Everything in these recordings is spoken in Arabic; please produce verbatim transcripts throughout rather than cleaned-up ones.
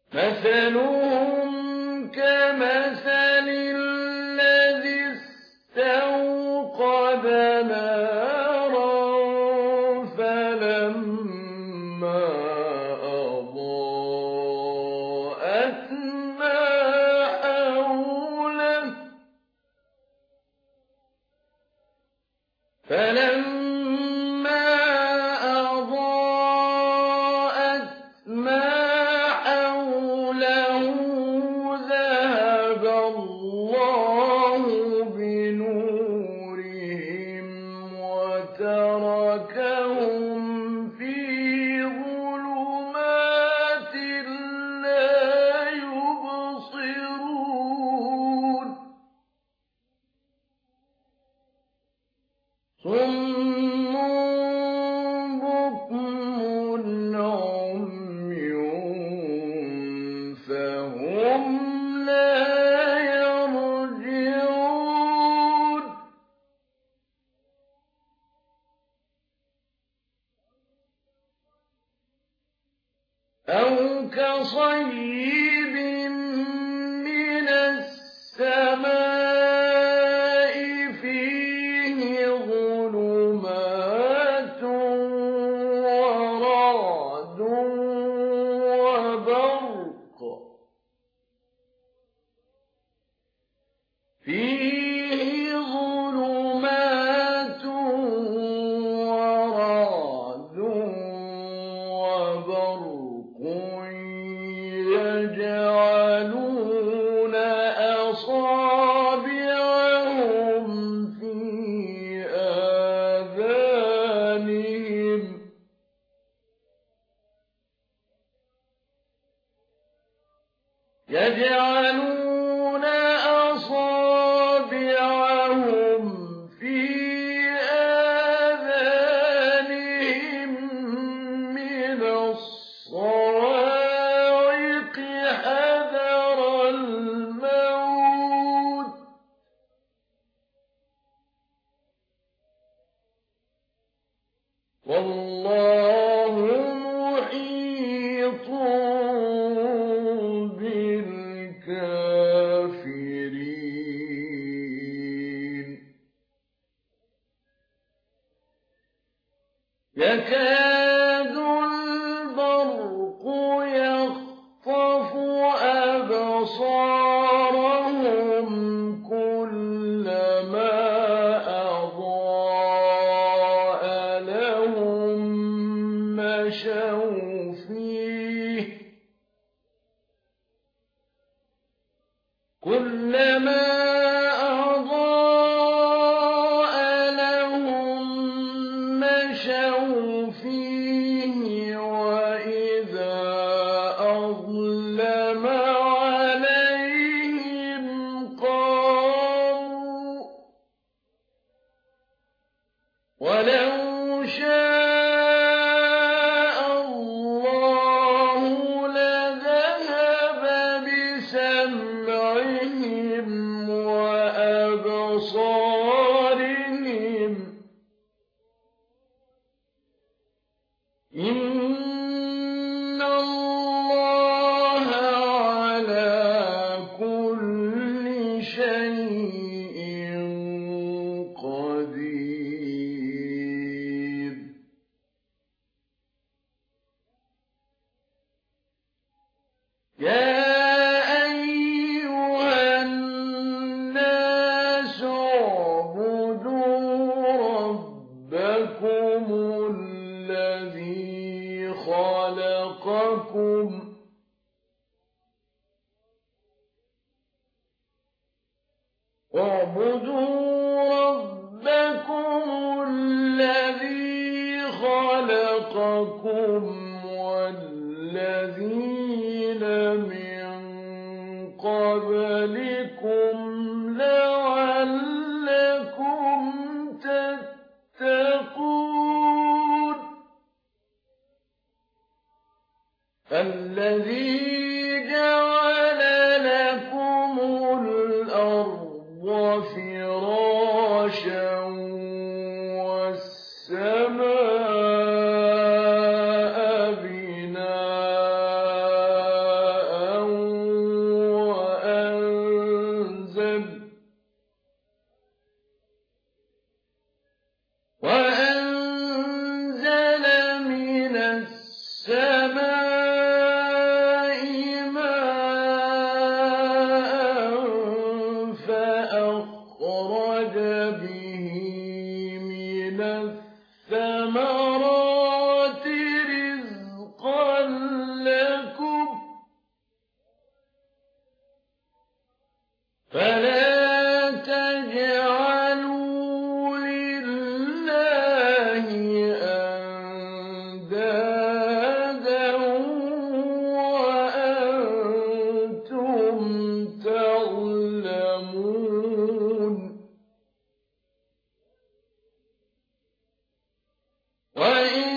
مثلهم كمثل الذي استوقد نارا فلما أضاءت ما حوله فلما أضاءت ما حوله ذهب الله بنورهم وتركهم في ظلمات لا يبصرون صم بكم عمي فهم لا يرجعون أو كصيب من السماء فيه ظلمات ورعد وبرق فيه ظلمات ورعد وبرق يجعلون أصابعهم في آذانهم يجعلون أصابعهم في آذانهم من الصواعق حذر الموت والله محيط بالكافرين يكاد البرق يخطف أبصارهم كلما أضاء لهم مشوا فيه كلما أضاء لهم مشوا فيه وإذا أظلم عليهم قاموا ولو شاء الله لذهب بسمعهم وأبصارهم إن الله على كل شيء قدير يا أيها الناس اعبدوا ربكم الذي خلقكم اعبدوا ربكم الذي خلقكم والذين من قبلكم لعلكم تتقون الذي جعل لكم الأرض فراشا والسماء بناء فلا تجعلوا لله أندادا وأنتم تعلمون وإن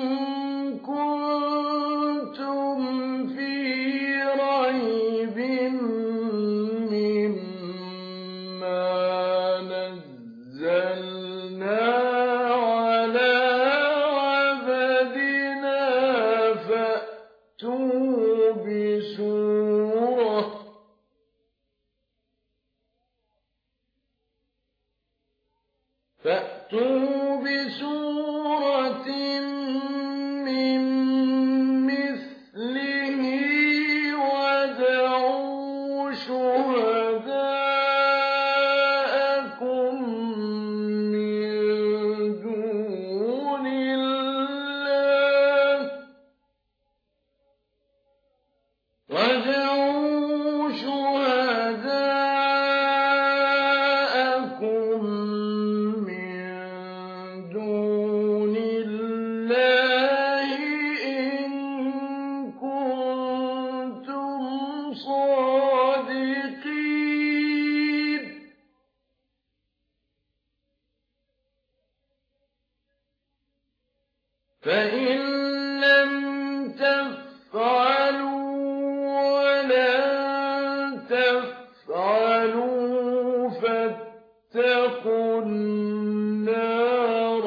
كنتم في ريب مما نزلنا على عبدنا فأتوا بسورة فأتوا بسورة من مثله وادعوا شهداءكم من دون الله وادعوا شهداءكم من دون الله إن كنتم صادقين فإن لم تفعلوا ولن تفعلوا فاتقوا النار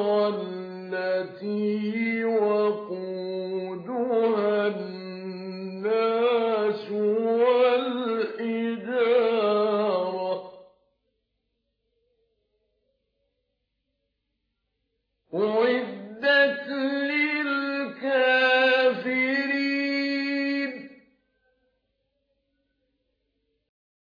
التي وقودها الناس والحجارة أعدت